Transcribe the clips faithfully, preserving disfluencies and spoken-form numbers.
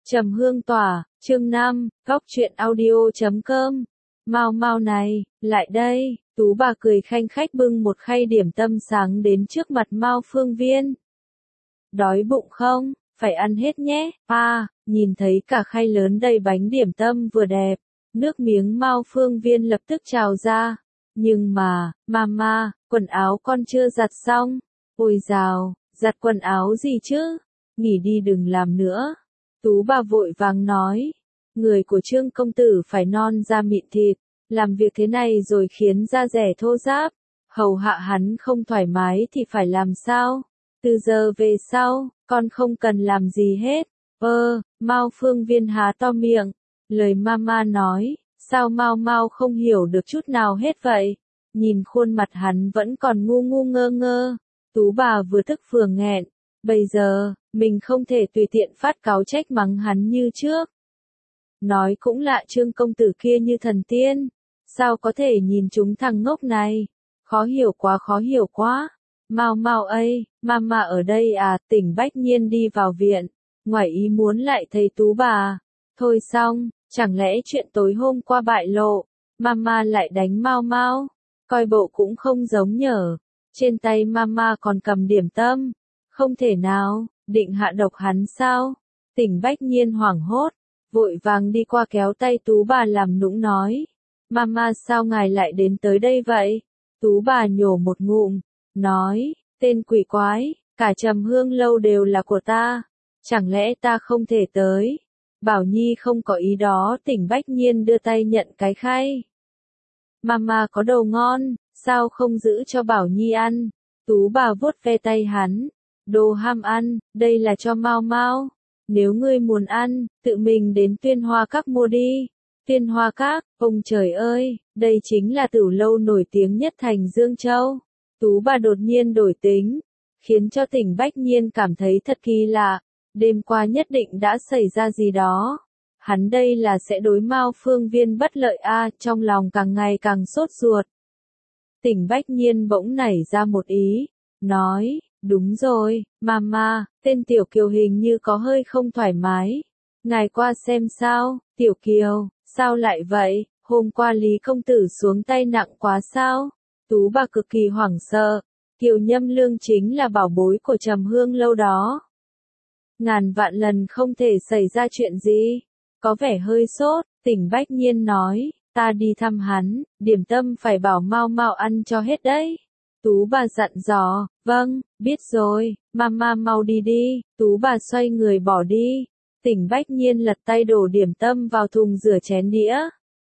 Trầm hương tỏa, chương năm, góc truyện audio chấm com. Mau mau này, lại đây, Tú bà cười khanh khách bưng một khay điểm tâm sáng đến trước mặt Mao Phương Viên. Đói bụng không? Phải ăn hết nhé. À, nhìn thấy cả khay lớn đầy bánh điểm tâm vừa đẹp, nước miếng Mao Phương Viên lập tức trào ra. Nhưng mà, mama, quần áo con chưa giặt xong. Ôi dào, giặt quần áo gì chứ? Nghỉ đi đừng làm nữa. Tú bà vội vàng nói, người của Trương công tử phải non da mịn thịt, làm việc thế này rồi khiến da rẻ thô ráp, hầu hạ hắn không thoải mái thì phải làm sao? Từ giờ về sau, con không cần làm gì hết. Ơ, Mao Phương Viên há to miệng, lời mama nói, sao Mao Mao không hiểu được chút nào hết vậy? Nhìn khuôn mặt hắn vẫn còn ngu ngu ngơ ngơ, Tú bà vừa tức vừa nghẹn. Bây giờ, mình không thể tùy tiện phát cáo trách mắng hắn như trước. Nói cũng lạ Trương công tử kia như thần tiên, sao có thể nhìn chúng thằng ngốc này, khó hiểu quá khó hiểu quá. Mau mau ấy, mama ở đây à? Tỉnh Bách Nhiên đi vào viện, ngoài ý muốn lại thấy Tú bà. Thôi xong, chẳng lẽ chuyện tối hôm qua bại lộ, mama lại đánh Mau Mau, coi bộ cũng không giống nhở. Trên tay mama còn cầm điểm tâm. Không thể nào, định hạ độc hắn sao? Tỉnh Bách Nhiên hoảng hốt, vội vàng đi qua kéo tay Tú bà làm nũng nói. Mama sao ngài lại đến tới đây vậy? Tú bà nhổ một ngụm, nói, tên quỷ quái, cả Trầm Hương lâu đều là của ta, chẳng lẽ ta không thể tới? Bảo Nhi không có ý đó. Tỉnh Bách Nhiên đưa tay nhận cái khay. Mama có đồ ngon, sao không giữ cho Bảo Nhi ăn? Tú bà vuốt ve tay hắn. Đồ ham ăn, đây là cho Mau Mau. Nếu ngươi muốn ăn, tự mình đến Tuyên Hoa Các mua đi. Tuyên Hoa Các, ông trời ơi, đây chính là tửu lâu nổi tiếng nhất thành Dương Châu. Tú bà đột nhiên đổi tính, khiến cho Tỉnh Bách Nhiên cảm thấy thật kỳ lạ. Đêm qua nhất định đã xảy ra gì đó. Hắn đây là sẽ đối Mao Phương Viên bất lợi a, à, trong lòng càng ngày càng sốt ruột. Tỉnh Bách Nhiên bỗng nảy ra một ý, nói. Đúng rồi, mama, tên Tiểu Kiều hình như có hơi không thoải mái. Ngài qua xem sao? Tiểu Kiều, sao lại vậy? Hôm qua Lý công tử xuống tay nặng quá sao? Tú bà cực kỳ hoảng sợ. Kiều Nhâm Lương chính là bảo bối của Trầm Hương lâu đó. Ngàn vạn lần không thể xảy ra chuyện gì. Có vẻ hơi sốt, Tỉnh Bách Nhiên nói, ta đi thăm hắn, điểm tâm phải bảo Mau Mau ăn cho hết đấy. Tú bà dặn dò, vâng, biết rồi, mama mau đi đi. Tú bà xoay người bỏ đi. Tỉnh Bách Nhiên lật tay đổ điểm tâm vào thùng rửa chén đĩa.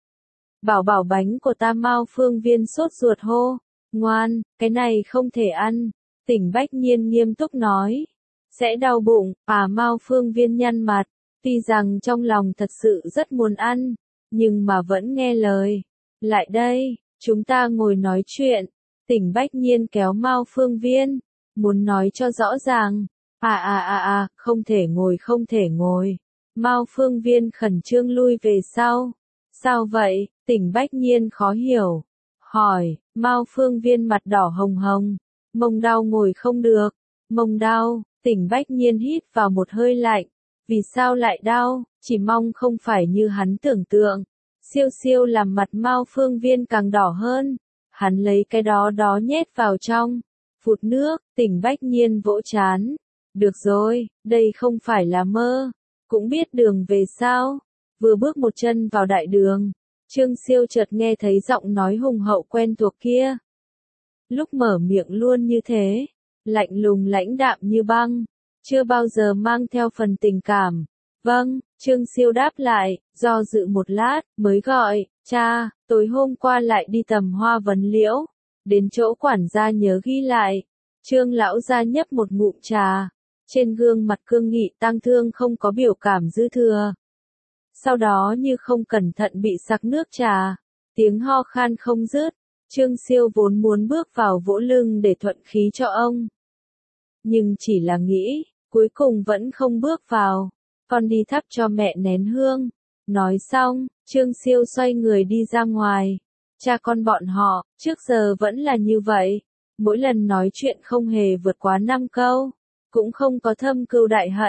Bảo bảo bánh của ta. Mao Phương Viên sốt ruột hô, ngoan, cái này không thể ăn. Tỉnh Bách Nhiên nghiêm túc nói, sẽ đau bụng. À, Mao Phương Viên nhăn mặt, tuy rằng trong lòng thật sự rất muốn ăn, nhưng mà vẫn nghe lời. Lại đây, chúng ta ngồi nói chuyện. Tỉnh Bách Nhiên kéo Mao Phương Viên, muốn nói cho rõ ràng. À à à à, không thể ngồi không thể ngồi. Mao Phương Viên khẩn trương lui về sau. Sao vậy? Tỉnh Bách Nhiên khó hiểu. Hỏi, Mao Phương Viên mặt đỏ hồng hồng. Mông đau ngồi không được. Mông đau, Tỉnh Bách Nhiên hít vào một hơi lạnh. Vì sao lại đau? Chỉ mong không phải như hắn tưởng tượng. Siêu siêu làm mặt Mao Phương Viên càng đỏ hơn. Hắn lấy cái đó đó nhét vào trong, phụt nước. Tỉnh Bách Nhiên vỗ chán. Được rồi, đây không phải là mơ, cũng biết đường về sao. Vừa bước một chân vào đại đường, Trương Siêu chợt nghe thấy giọng nói hùng hậu quen thuộc kia. Lúc mở miệng luôn như thế, lạnh lùng lãnh đạm như băng, chưa bao giờ mang theo phần tình cảm. Vâng, Trương Siêu đáp lại, do dự một lát, mới gọi, cha, tối hôm qua lại đi tầm hoa vấn liễu, đến chỗ quản gia nhớ ghi lại. Trương lão gia nhấp một ngụm trà, trên gương mặt cương nghị tang thương không có biểu cảm dư thừa. Sau đó như không cẩn thận bị sặc nước trà, tiếng ho khan không dứt. Trương Siêu vốn muốn bước vào vỗ lưng để thuận khí cho ông, nhưng chỉ là nghĩ, cuối cùng vẫn không bước vào. Con đi thắp cho mẹ nén hương. Nói xong, Trương Siêu xoay người đi ra ngoài. Cha con bọn họ, trước giờ vẫn là như vậy. Mỗi lần nói chuyện không hề vượt quá năm câu. Cũng không có thâm cừu đại hận.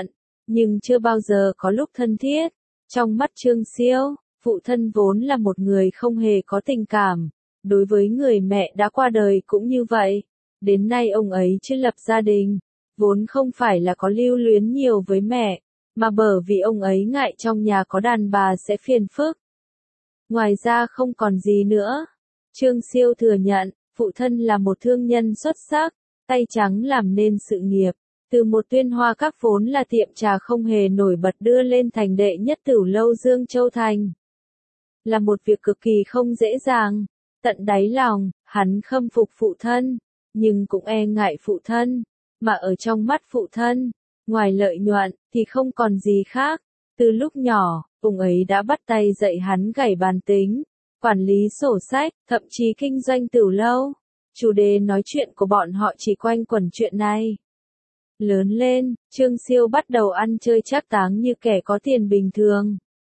nhưng chưa bao giờ có lúc thân thiết. Trong mắt Trương Siêu, phụ thân vốn là một người không hề có tình cảm, đối với người mẹ đã qua đời cũng như vậy. Đến nay ông ấy chưa lập gia đình, vốn không phải là có lưu luyến nhiều với mẹ, mà bởi vì ông ấy ngại trong nhà có đàn bà sẽ phiền phức. Ngoài ra không còn gì nữa. Trương Siêu thừa nhận, phụ thân là một thương nhân xuất sắc, tay trắng làm nên sự nghiệp. Từ một Tuyên Hoa Các vốn là tiệm trà không hề nổi bật đưa lên thành đệ nhất tửu lâu Dương Châu Thành. Là một việc cực kỳ không dễ dàng. Tận đáy lòng, hắn khâm phục phụ thân, nhưng cũng e ngại phụ thân. Mà ở trong mắt phụ thân, ngoài lợi nhuận, thì không còn gì khác. Từ lúc nhỏ, ông ấy đã bắt tay dạy hắn gảy bàn tính, quản lý sổ sách, thậm chí kinh doanh tửu lâu. Chủ đề nói chuyện của bọn họ chỉ quanh quẩn chuyện này. Lớn lên, Trương Siêu bắt đầu ăn chơi trác táng như kẻ có tiền bình thường.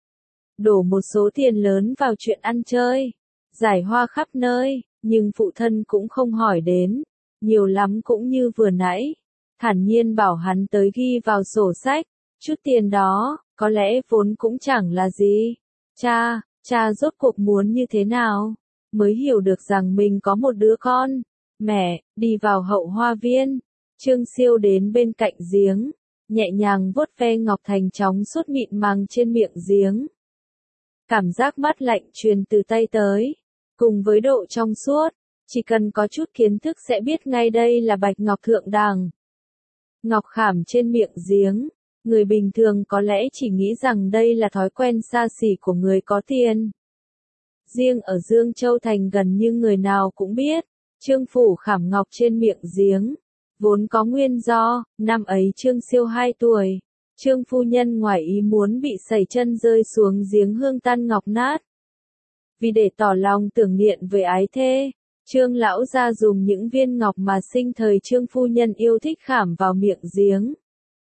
Đổ một số tiền lớn vào chuyện ăn chơi, giải hoa khắp nơi, nhưng phụ thân cũng không hỏi đến, nhiều lắm cũng như vừa nãy, thản nhiên bảo hắn tới ghi vào sổ sách, chút tiền đó, có lẽ vốn cũng chẳng là gì. Cha, cha rốt cuộc muốn như thế nào, mới hiểu được rằng mình có một đứa con. Mẹ, đi vào hậu hoa viên. Trương Siêu đến bên cạnh giếng, nhẹ nhàng vuốt ve ngọc thành tróng suốt mịn màng trên miệng giếng. Cảm giác mát lạnh truyền từ tay tới, cùng với độ trong suốt, chỉ cần có chút kiến thức sẽ biết ngay đây là bạch ngọc thượng đẳng. Ngọc khảm trên miệng giếng, người bình thường có lẽ chỉ nghĩ rằng đây là thói quen xa xỉ của người có tiền. Riêng ở Dương Châu Thành gần như người nào cũng biết, Trương phủ khảm ngọc trên miệng giếng. Vốn có nguyên do, năm ấy Trương Siêu hai tuổi, Trương phu nhân ngoài ý muốn bị sẩy chân rơi xuống giếng hương tan ngọc nát. Vì để tỏ lòng tưởng niệm với ái thê, Trương lão gia dùng những viên ngọc mà sinh thời Trương phu nhân yêu thích khảm vào miệng giếng.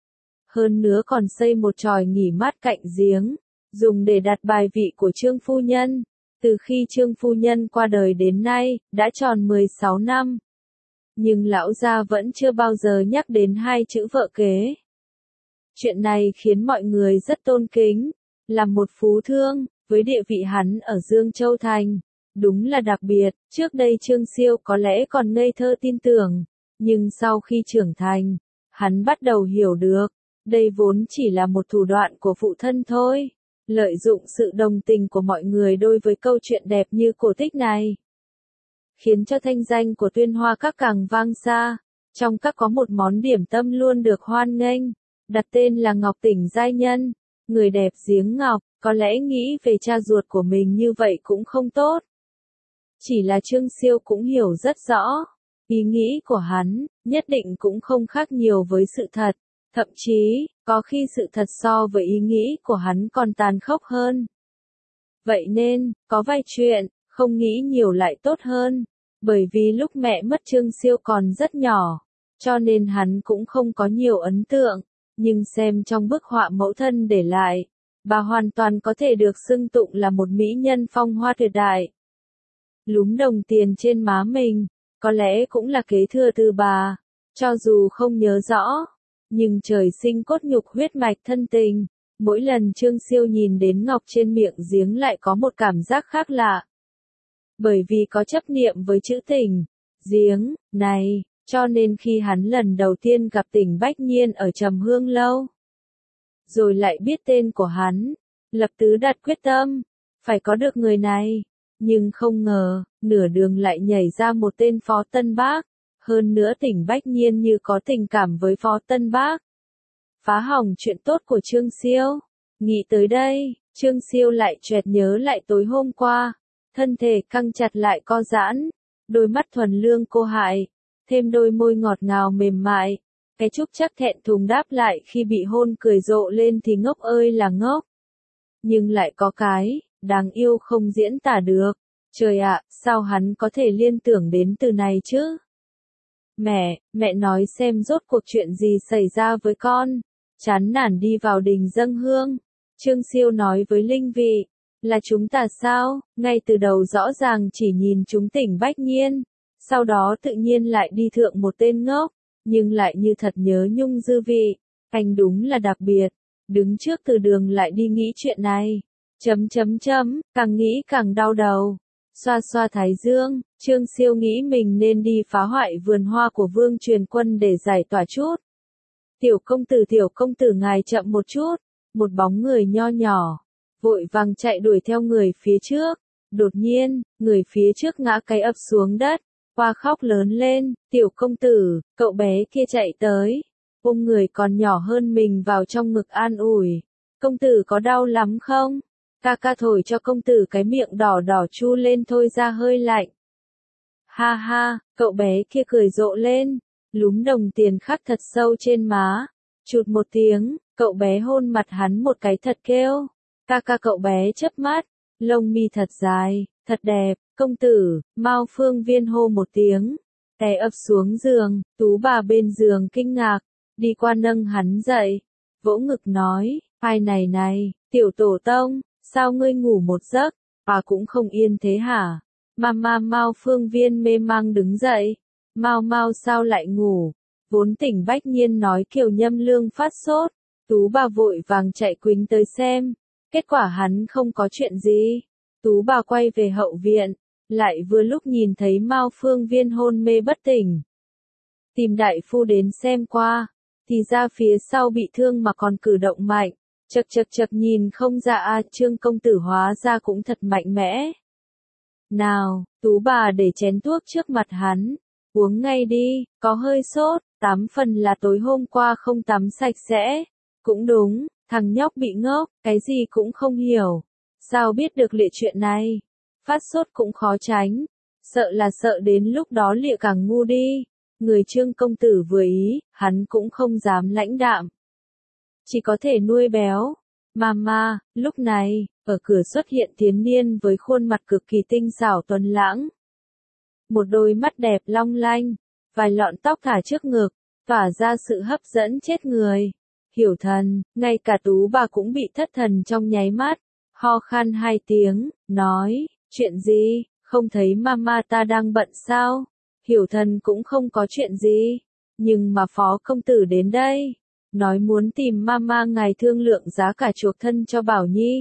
Hơn nữa còn xây một chòi nghỉ mát cạnh giếng, dùng để đặt bài vị của Trương phu nhân. Từ khi Trương phu nhân qua đời đến nay, đã tròn mười sáu năm. Nhưng lão gia vẫn chưa bao giờ nhắc đến hai chữ vợ kế. Chuyện này khiến mọi người rất tôn kính, là một phú thương, với địa vị hắn ở Dương Châu Thành. Đúng là đặc biệt, trước đây Trương Siêu có lẽ còn ngây thơ tin tưởng, nhưng sau khi trưởng thành, hắn bắt đầu hiểu được, đây vốn chỉ là một thủ đoạn của phụ thân thôi, lợi dụng sự đồng tình của mọi người đối với câu chuyện đẹp như cổ tích này. Khiến cho thanh danh của Tuyên Hoa Các càng vang xa. Trong các có một món điểm tâm luôn được hoan nghênh, đặt tên là Ngọc Tỉnh Giai Nhân, người đẹp giếng ngọc, có lẽ nghĩ về cha ruột của mình như vậy cũng không tốt. Chỉ là Trương Siêu cũng hiểu rất rõ, ý nghĩ của hắn, nhất định cũng không khác nhiều với sự thật, thậm chí, có khi sự thật so với ý nghĩ của hắn còn tàn khốc hơn. Vậy nên, có vài chuyện, không nghĩ nhiều lại tốt hơn, bởi vì lúc mẹ mất Trương Siêu còn rất nhỏ, cho nên hắn cũng không có nhiều ấn tượng, nhưng xem trong bức họa mẫu thân để lại, bà hoàn toàn có thể được xưng tụng là một mỹ nhân phong hoa tuyệt đại. Lúm đồng tiền trên má mình, có lẽ cũng là kế thừa từ bà, cho dù không nhớ rõ, nhưng trời sinh cốt nhục huyết mạch thân tình, mỗi lần Trương Siêu nhìn đến ngọc trên miệng giếng lại có một cảm giác khác lạ. Bởi vì có chấp niệm với chữ Tỉnh, giếng, này, cho nên khi hắn lần đầu tiên gặp Tỉnh Bách Nhiên ở Trầm Hương Lâu, rồi lại biết tên của hắn, lập tức đặt quyết tâm, phải có được người này, nhưng không ngờ, nửa đường lại nhảy ra một tên Phó Tân Bác, hơn nữa Tỉnh Bách Nhiên như có tình cảm với Phó Tân Bác. Phá hỏng chuyện tốt của Trương Siêu. Nghĩ tới đây, Trương Siêu lại chợt nhớ lại tối hôm qua. Thân thể căng chặt lại co giãn, đôi mắt thuần lương cô hại, thêm đôi môi ngọt ngào mềm mại, cái chúc chắc thẹn thùng đáp lại khi bị hôn cười rộ lên thì ngốc ơi là ngốc. Nhưng lại có cái, đáng yêu không diễn tả được, trời ạ, sao hắn có thể liên tưởng đến từ này chứ? Mẹ, mẹ nói xem rốt cuộc chuyện gì xảy ra với con, chán nản đi vào đình dâng hương, Trương Siêu nói với Linh Vị. Là chúng ta sao, ngay từ đầu rõ ràng chỉ nhìn chúng Tỉnh Bách Nhiên, sau đó tự nhiên lại đi thượng một tên ngốc, nhưng lại như thật nhớ nhung dư vị, anh đúng là đặc biệt. đứng trước từ đường lại đi nghĩ chuyện này. Chấm chấm chấm, càng nghĩ càng đau đầu. Xoa xoa thái dương, Trương Siêu nghĩ mình nên đi phá hoại vườn hoa của Vương Truyền Quân để giải tỏa chút. Tiểu công tử tiểu công tử ngài chậm một chút, một bóng người nho nhỏ, vội vàng chạy đuổi theo người phía trước. Đột nhiên, người phía trước ngã cái ập xuống đất, hoa khóc lớn lên, tiểu công tử, cậu bé kia chạy tới, ôm người còn nhỏ hơn mình vào trong ngực an ủi. Công tử có đau lắm không? Ca ca thổi cho công tử cái miệng đỏ đỏ chu lên thôi ra hơi lạnh. Ha ha, cậu bé kia cười rộ lên, lúm đồng tiền khắc thật sâu trên má. Chụt một tiếng, cậu bé hôn mặt hắn một cái thật kêu. Ca ca cậu bé chớp mắt, lông mi thật dài, thật đẹp, công tử, Mao Phương Viên hô một tiếng, té ập xuống giường, Tú bà bên giường kinh ngạc, đi qua nâng hắn dậy, vỗ ngực nói, ai này này, tiểu tổ tông, sao ngươi ngủ một giấc, bà cũng không yên thế hả? Mama Mao Phương Viên mê mang đứng dậy, Mao Mao sao lại ngủ? Vốn tỉnh bách nhiên nói Kiều Nhâm Lương phát sốt, Tú bà vội vàng chạy quýnh tới xem, kết quả hắn không có chuyện gì. Tú bà quay về hậu viện, lại vừa lúc nhìn thấy Mao Phương Viên hôn mê bất tỉnh. Tìm đại phu đến xem qua, thì ra phía sau bị thương mà còn cử động mạnh, chật chật chật nhìn không ra a Trương công tử hóa ra cũng thật mạnh mẽ. Nào, Tú bà để chén thuốc trước mặt hắn, uống ngay đi, có hơi sốt, tám phần là tối hôm qua không tắm sạch sẽ. Cũng đúng, thằng nhóc bị ngốc, cái gì cũng không hiểu. Sao biết được lịa chuyện này? Phát sốt cũng khó tránh. Sợ là sợ đến lúc đó lịa càng ngu đi. Người Trương công tử vừa ý, hắn cũng không dám lãnh đạm. Chỉ có thể nuôi béo. Mama, lúc này, ở cửa xuất hiện Tiến Niên với khuôn mặt cực kỳ tinh xảo tuấn lãng. Một đôi mắt đẹp long lanh, vài lọn tóc thả trước ngực, tỏa ra sự hấp dẫn chết người. Hiểu thần, ngay cả Tú bà cũng bị thất thần trong nháy mắt, ho khan hai tiếng, nói, chuyện gì, không thấy mama ta đang bận sao? Hiểu thần cũng không có chuyện gì, nhưng mà phó công tử đến đây, nói muốn tìm mama ngài thương lượng giá cả chuộc thân cho Bảo Nhi.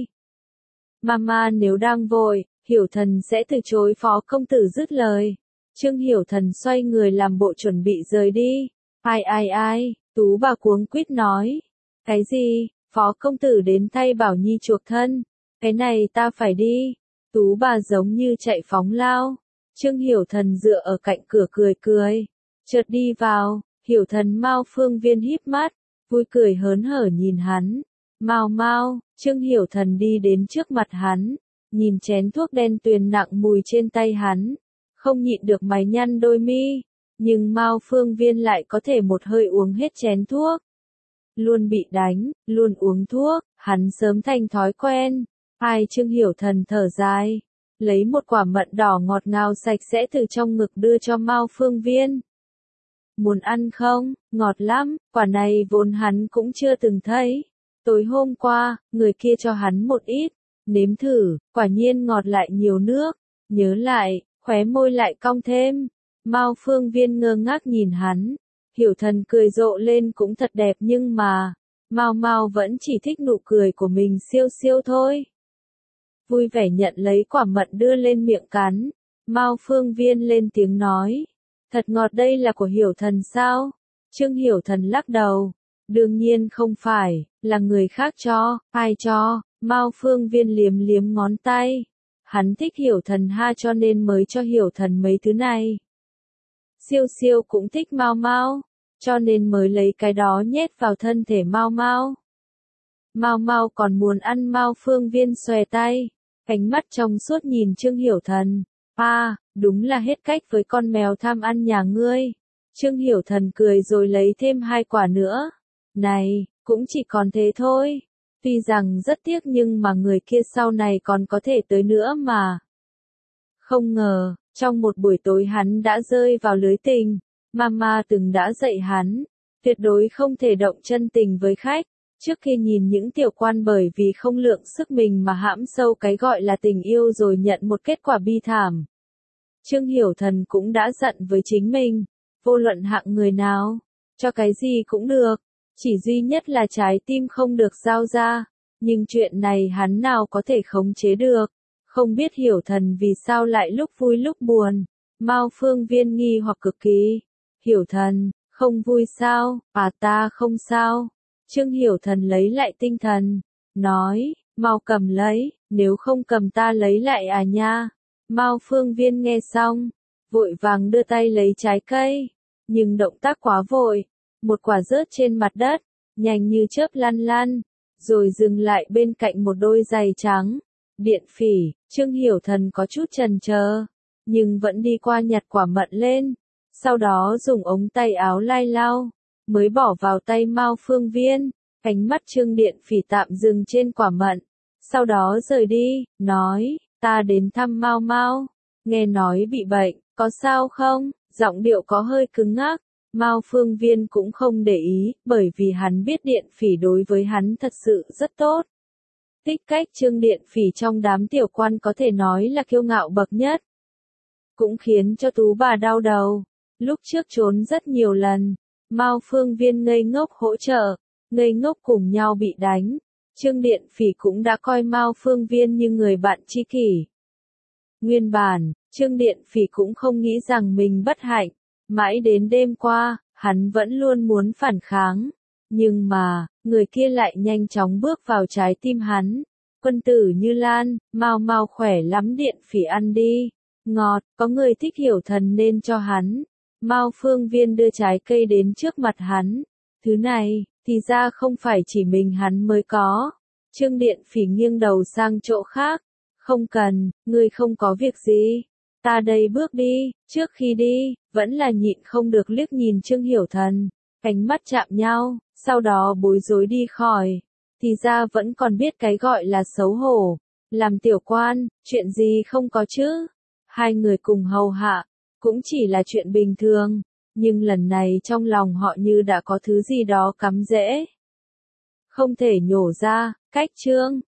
Mama nếu đang vội, Hiểu thần sẽ từ chối phó công tử dứt lời. Trương Hiểu thần xoay người làm bộ chuẩn bị rời đi. Ai ai ai, Tú bà cuống quýt nói. Cái gì, phó công tử đến thay Bảo Nhi chuộc thân, cái này ta phải đi. Tú bà giống như chạy phóng lao. Trương Hiểu thần dựa ở cạnh cửa cười cười. Chợt đi vào, Hiểu thần Mao Phương Viên híp mắt, vui cười hớn hở nhìn hắn. Mao Mao, Trương Hiểu thần đi đến trước mặt hắn, nhìn chén thuốc đen tuyền nặng mùi trên tay hắn, không nhịn được mày nhăn đôi mi, nhưng Mao Phương Viên lại có thể một hơi uống hết chén thuốc. Luôn bị đánh, luôn uống thuốc, hắn sớm thành thói quen. Ai Trương Hiểu thần thở dài, lấy một quả mận đỏ ngọt ngào sạch sẽ từ trong ngực đưa cho Mao Phương Viên. Muốn ăn không? Ngọt lắm, quả này vốn hắn cũng chưa từng thấy. Tối hôm qua, người kia cho hắn một ít, nếm thử, quả nhiên ngọt lại nhiều nước. Nhớ lại, khóe môi lại cong thêm. Mao Phương Viên ngơ ngác nhìn hắn. Hiểu thần cười rộ lên cũng thật đẹp nhưng mà, Mao Mao vẫn chỉ thích nụ cười của mình siêu siêu thôi. Vui vẻ nhận lấy quả mận đưa lên miệng cắn. Mao Phương Viên lên tiếng nói. Thật ngọt, đây là của Hiểu thần sao? Trương Hiểu thần lắc đầu. Đương nhiên không phải, là người khác cho. Ai cho? Mao Phương Viên liếm liếm ngón tay. Hắn thích Hiểu thần ha cho nên mới cho Hiểu thần mấy thứ này. Siêu siêu cũng thích Mao Mao, cho nên mới lấy cái đó nhét vào thân thể Mao Mao. Mao Mao còn muốn ăn. Mao Phương Viên xòe tay, ánh mắt trong suốt nhìn Trương Hiểu thần. À, đúng là hết cách với con mèo tham ăn nhà ngươi. Trương Hiểu thần cười rồi lấy thêm hai quả nữa. Này, cũng chỉ còn thế thôi. Tuy rằng rất tiếc nhưng mà người kia sau này còn có thể tới nữa mà. Không ngờ, trong một buổi tối hắn đã rơi vào lưới tình. Mama từng đã dạy hắn, tuyệt đối không thể động chân tình với khách. Trước khi nhìn những tiểu quan bởi vì không lượng sức mình mà hãm sâu cái gọi là tình yêu rồi nhận một kết quả bi thảm. Trương Hiểu thần cũng đã giận với chính mình, vô luận hạng người nào, cho cái gì cũng được, Chỉ duy nhất là trái tim không được giao ra, nhưng chuyện này hắn nào có thể khống chế được, không biết Hiểu Thần vì sao lại lúc vui lúc buồn. Mao Phương Viên nghi hoặc cực kỳ. Hiểu Thần, không vui sao? À ta không sao. Trương Hiểu Thần lấy lại tinh thần, nói, mau cầm lấy, nếu không cầm ta lấy lại à nha. Mao Phương Viên nghe xong, vội vàng đưa tay lấy trái cây, nhưng động tác quá vội, một quả rớt trên mặt đất, nhanh như chớp lăn lăn, rồi dừng lại bên cạnh một đôi giày trắng. Điện Phỉ, Trương Hiểu Thần có chút chần chờ, nhưng vẫn đi qua nhặt quả mận lên, sau đó dùng ống tay áo lai lau, mới bỏ vào tay Mao Phương Viên. Ánh mắt Trương Điện Phỉ tạm dừng trên quả mận, sau đó rời đi, nói, ta đến thăm Mao Mao, nghe nói bị bệnh, có sao không? Giọng điệu có hơi cứng ngắc. Mao Phương Viên cũng không để ý, bởi vì hắn biết Điện Phỉ đối với hắn thật sự rất tốt. Tích cách Trương Điện Phỉ trong đám tiểu quan có thể nói là kiêu ngạo bậc nhất. Cũng khiến cho Tú bà đau đầu. Lúc trước trốn rất nhiều lần, Mao Phương Viên ngây ngốc hỗ trợ, ngây ngốc cùng nhau bị đánh. Trương Điện Phỉ cũng đã coi Mao Phương Viên như người bạn tri kỷ. Nguyên bản, Trương Điện Phỉ cũng không nghĩ rằng mình bất hạnh. Mãi đến đêm qua, hắn vẫn luôn muốn phản kháng. Nhưng mà, người kia lại nhanh chóng bước vào trái tim hắn. Quân tử Như Lan, Mao Mao khỏe lắm Điện Phỉ ăn đi. Ngọt, có người thích Hiểu Thần nên cho hắn. Mao Phương Viên đưa trái cây đến trước mặt hắn. Thứ này, thì ra không phải chỉ mình hắn mới có. Trương Điện Phỉ nghiêng đầu sang chỗ khác. Không cần, ngươi không có việc gì. Ta đây bước đi, trước khi đi, vẫn là nhịn không được liếc nhìn Trương Hiểu Thần. Ánh mắt chạm nhau, sau đó bối rối đi khỏi. Thì ra vẫn còn biết cái gọi là xấu hổ. Làm tiểu quan, chuyện gì không có chứ? Hai người cùng hầu hạ, cũng chỉ là chuyện bình thường. Nhưng lần này trong lòng họ như đã có thứ gì đó cắm rễ. Không thể nhổ ra, cách Trương